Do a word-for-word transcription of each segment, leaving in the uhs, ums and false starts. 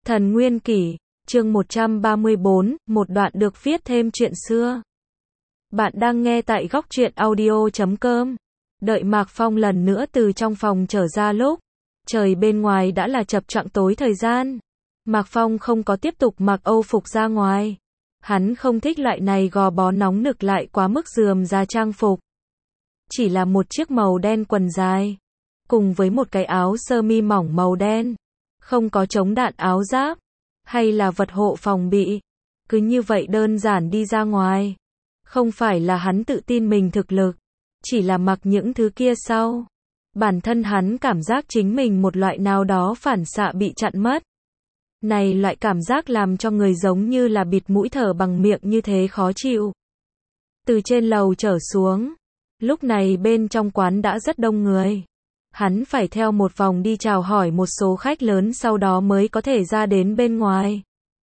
Thần Nguyên Kỷ, chương một trăm ba mươi bốn, một đoạn được viết thêm chuyện xưa. Bạn đang nghe tại góc truyện audio chấm com. Đợi Mạc Phong lần nữa từ trong phòng trở ra lúc trời bên ngoài đã là chập choạng tối thời gian. Mạc Phong không có tiếp tục mặc âu phục ra ngoài. Hắn không thích loại này gò bó nóng nực lại quá mức rườm rà trang phục. Chỉ là một chiếc màu đen quần dài, cùng với một cái áo sơ mi mỏng màu đen. Không có chống đạn áo giáp, hay là vật hộ phòng bị. Cứ như vậy đơn giản đi ra ngoài. Không phải là hắn tự tin mình thực lực, chỉ là mặc những thứ kia sau. Bản thân hắn cảm giác chính mình một loại nào đó phản xạ bị chặn mất. Này loại cảm giác làm cho người giống như là bịt mũi thở bằng miệng như thế khó chịu. Từ trên lầu trở xuống, lúc này bên trong quán đã rất đông người. Hắn phải theo một vòng đi chào hỏi một số khách lớn sau đó mới có thể ra đến bên ngoài.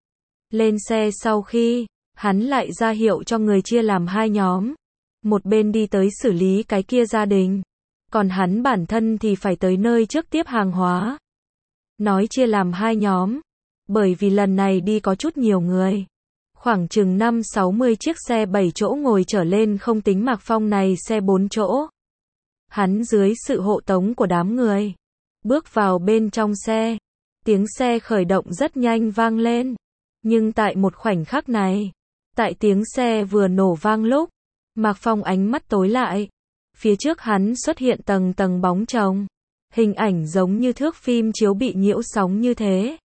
Lên xe sau khi, hắn lại ra hiệu cho người chia làm hai nhóm. Một bên đi tới xử lý cái kia gia đình, còn hắn bản thân thì phải tới nơi trước tiếp hàng hóa. Nói chia làm hai nhóm, bởi vì lần này đi có chút nhiều người. Khoảng chừng năm sáu mươi chiếc xe bảy chỗ ngồi trở lên không tính Mạc Phong này xe bốn chỗ. Hắn dưới sự hộ tống của đám người, bước vào bên trong xe. Tiếng xe khởi động rất nhanh vang lên. Nhưng tại một khoảnh khắc này, tại tiếng xe vừa nổ vang lúc, Mạc Phong ánh mắt tối lại. Phía trước hắn xuất hiện tầng tầng bóng chồng. Hình ảnh giống như thước phim chiếu bị nhiễu sóng như thế.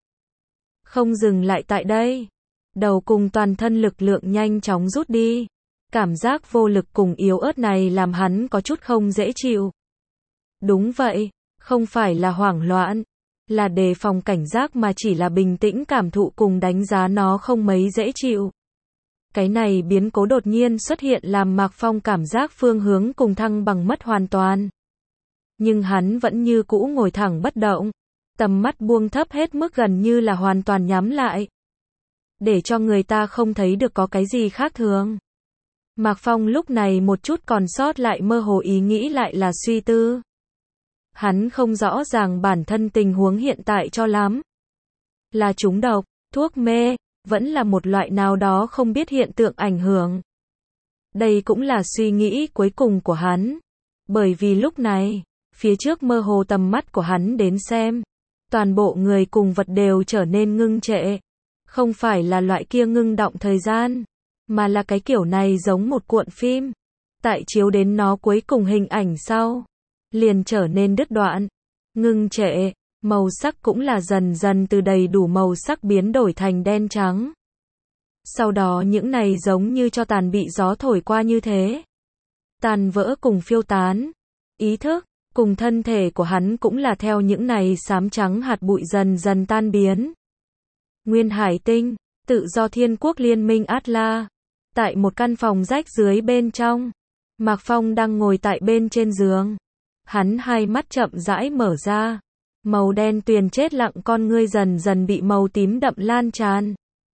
Không dừng lại tại đây. Đầu cùng toàn thân lực lượng nhanh chóng rút đi. Cảm giác vô lực cùng yếu ớt này làm hắn có chút không dễ chịu. Đúng vậy, không phải là hoảng loạn, là đề phòng cảnh giác mà chỉ là bình tĩnh cảm thụ cùng đánh giá nó không mấy dễ chịu. Cái này biến cố đột nhiên xuất hiện làm Mạc Phong cảm giác phương hướng cùng thăng bằng mất hoàn toàn. Nhưng hắn vẫn như cũ ngồi thẳng bất động, tầm mắt buông thấp hết mức gần như là hoàn toàn nhắm lại. Để cho người ta không thấy được có cái gì khác thường. Mạc Phong lúc này một chút còn sót lại mơ hồ ý nghĩ lại là suy tư. Hắn không rõ ràng bản thân tình huống hiện tại cho lắm. Là trúng độc, thuốc mê, vẫn là một loại nào đó không biết hiện tượng ảnh hưởng. Đây cũng là suy nghĩ cuối cùng của hắn. Bởi vì lúc này, phía trước mơ hồ tầm mắt của hắn đến xem. Toàn bộ người cùng vật đều trở nên ngưng trệ. Không phải là loại kia ngưng động thời gian, mà là cái kiểu này giống một cuộn phim. Tại chiếu đến nó cuối cùng hình ảnh sau, liền trở nên đứt đoạn, ngưng trệ, màu sắc cũng là dần dần từ đầy đủ màu sắc biến đổi thành đen trắng. Sau đó những này giống như cho tàn bị gió thổi qua như thế. Tàn vỡ cùng phiêu tán. Ý thức, cùng thân thể của hắn cũng là theo những này xám trắng hạt bụi dần dần tan biến. Nguyên Hải Tinh, tự do Thiên Quốc Liên minh Atla. Tại một căn phòng rách dưới bên trong, Mạc Phong đang ngồi tại bên trên giường. Hắn hai mắt chậm rãi mở ra. Màu đen tuyền chết lặng con ngươi dần dần bị màu tím đậm lan tràn.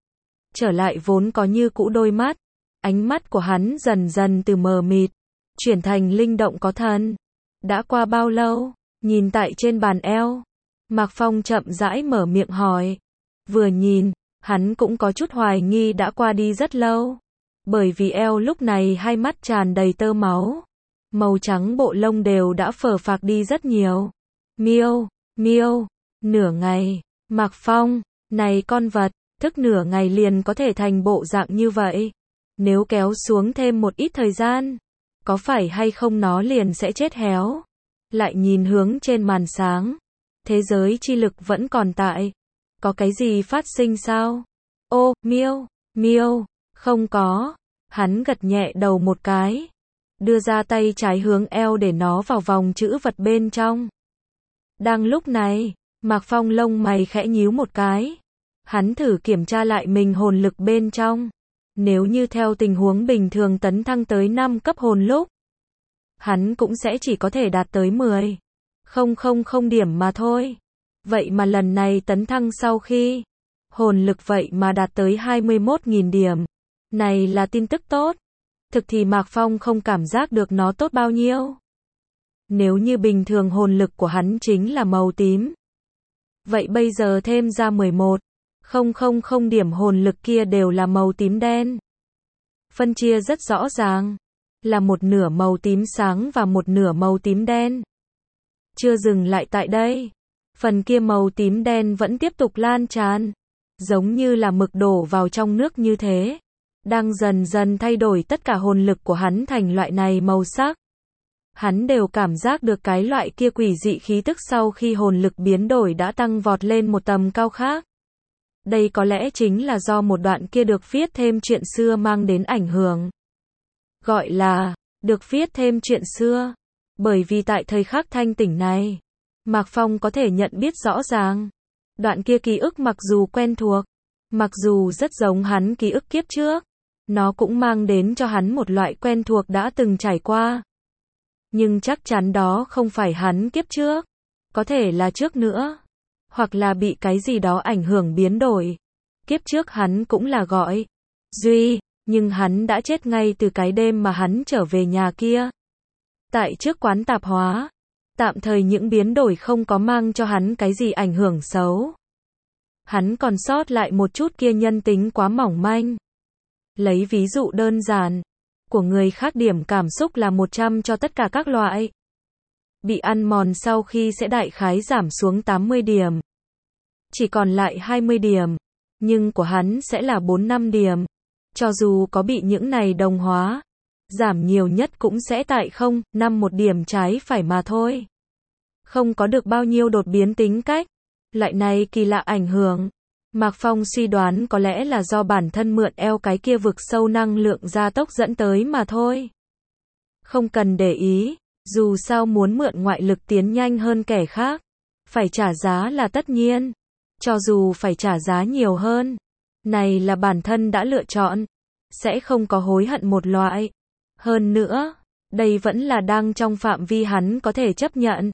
Trở lại vốn có như cũ đôi mắt. Ánh mắt của hắn dần dần từ mờ mịt, chuyển thành linh động có thần. Đã qua bao lâu? Nhìn tại trên bàn eo. Mạc Phong chậm rãi mở miệng hỏi. Vừa nhìn, hắn cũng có chút hoài nghi đã qua đi rất lâu. Bởi vì eo lúc này hai mắt tràn đầy tơ máu. Màu trắng bộ lông đều đã phờ phạc đi rất nhiều. Miêu, miêu, nửa ngày, Mạc Phong, này con vật, thức nửa ngày liền có thể thành bộ dạng như vậy. Nếu kéo xuống thêm một ít thời gian, có phải hay không nó liền sẽ chết héo. Lại nhìn hướng trên màn sáng. Thế giới chi lực vẫn còn tại. Có cái gì phát sinh sao? Ô, miêu, miêu, không có. Hắn gật nhẹ đầu một cái. Đưa ra tay trái hướng eo để nó vào vòng chữ vật bên trong. Đang lúc này, Mạc Phong lông mày khẽ nhíu một cái. Hắn thử kiểm tra lại mình hồn lực bên trong. Nếu như theo tình huống bình thường tấn thăng tới năm cấp hồn lúc, hắn cũng sẽ chỉ có thể đạt tới mười. Không không không điểm mà thôi. Vậy mà lần này tấn thăng sau khi hồn lực vậy mà đạt tới hai mươi mốt nghìn điểm. Này là tin tức tốt. Thực thì Mạc Phong không cảm giác được nó tốt bao nhiêu. Nếu như bình thường hồn lực của hắn chính là màu tím. Vậy bây giờ thêm ra mười một. Không không không điểm hồn lực kia đều là màu tím đen. Phân chia rất rõ ràng, là một nửa màu tím sáng và một nửa màu tím đen. Chưa dừng lại tại đây, phần kia màu tím đen vẫn tiếp tục lan tràn, giống như là mực đổ vào trong nước như thế, đang dần dần thay đổi tất cả hồn lực của hắn thành loại này màu sắc. Hắn đều cảm giác được cái loại kia quỷ dị khí tức sau khi hồn lực biến đổi đã tăng vọt lên một tầm cao khác. Đây có lẽ chính là do một đoạn kia được viết thêm chuyện xưa mang đến ảnh hưởng. Gọi là, được viết thêm chuyện xưa. Bởi vì tại thời khắc thanh tỉnh này, Mạc Phong có thể nhận biết rõ ràng. Đoạn kia ký ức mặc dù quen thuộc, mặc dù rất giống hắn ký ức kiếp trước, nó cũng mang đến cho hắn một loại quen thuộc đã từng trải qua. Nhưng chắc chắn đó không phải hắn kiếp trước, có thể là trước nữa, hoặc là bị cái gì đó ảnh hưởng biến đổi. Kiếp trước hắn cũng là gọi Duy, nhưng hắn đã chết ngay từ cái đêm mà hắn trở về nhà kia. Tại trước quán tạp hóa, tạm thời những biến đổi không có mang cho hắn cái gì ảnh hưởng xấu. Hắn còn sót lại một chút kia nhân tính quá mỏng manh. Lấy ví dụ đơn giản, của người khác điểm cảm xúc là một trăm cho tất cả các loại. Bị ăn mòn sau khi sẽ đại khái giảm xuống tám mươi điểm. Chỉ còn lại hai mươi điểm, nhưng của hắn sẽ là bốn năm điểm. Cho dù có bị những này đồng hóa, giảm nhiều nhất cũng sẽ tại không, năm một điểm trái phải mà thôi. Không có được bao nhiêu đột biến tính cách. Loại này kỳ lạ ảnh hưởng. Mạc Phong suy đoán có lẽ là do bản thân mượn eo cái kia vực sâu năng lượng gia tốc dẫn tới mà thôi. Không cần để ý, dù sao muốn mượn ngoại lực tiến nhanh hơn kẻ khác, phải trả giá là tất nhiên. Cho dù phải trả giá nhiều hơn, này là bản thân đã lựa chọn, sẽ không có hối hận một loại. Hơn nữa, đây vẫn là đang trong phạm vi hắn có thể chấp nhận.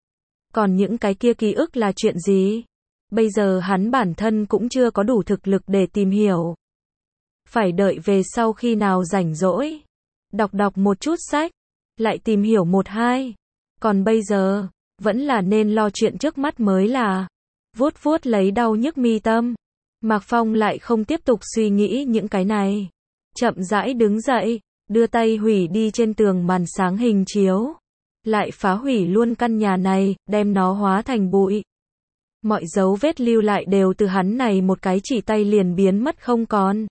Còn những cái kia ký ức là chuyện gì? Bây giờ hắn bản thân cũng chưa có đủ thực lực để tìm hiểu. Phải đợi về sau khi nào rảnh rỗi, đọc đọc một chút sách, lại tìm hiểu một hai. Còn bây giờ, vẫn là nên lo chuyện trước mắt mới là. Vuốt vuốt lấy đau nhức mi tâm, Mạc Phong lại không tiếp tục suy nghĩ những cái này. Chậm rãi đứng dậy, đưa tay hủy đi trên tường màn sáng hình chiếu. Lại phá hủy luôn căn nhà này, đem nó hóa thành bụi. Mọi dấu vết lưu lại đều từ hắn này một cái chỉ tay liền biến mất không còn.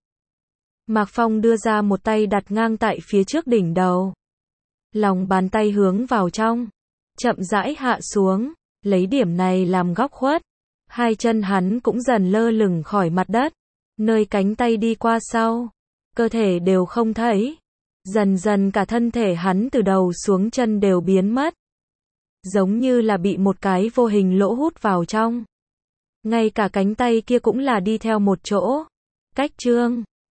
Mạc Phong đưa ra một tay đặt ngang tại phía trước đỉnh đầu. Lòng bàn tay hướng vào trong, chậm rãi hạ xuống, lấy điểm này làm góc khuất. Hai chân hắn cũng dần lơ lửng khỏi mặt đất, nơi cánh tay đi qua sau, cơ thể đều không thấy. Dần dần cả thân thể hắn từ đầu xuống chân đều biến mất. Giống như là bị một cái vô hình lỗ hút vào trong. Ngay cả cánh tay kia cũng là đi theo một chỗ. Cách chương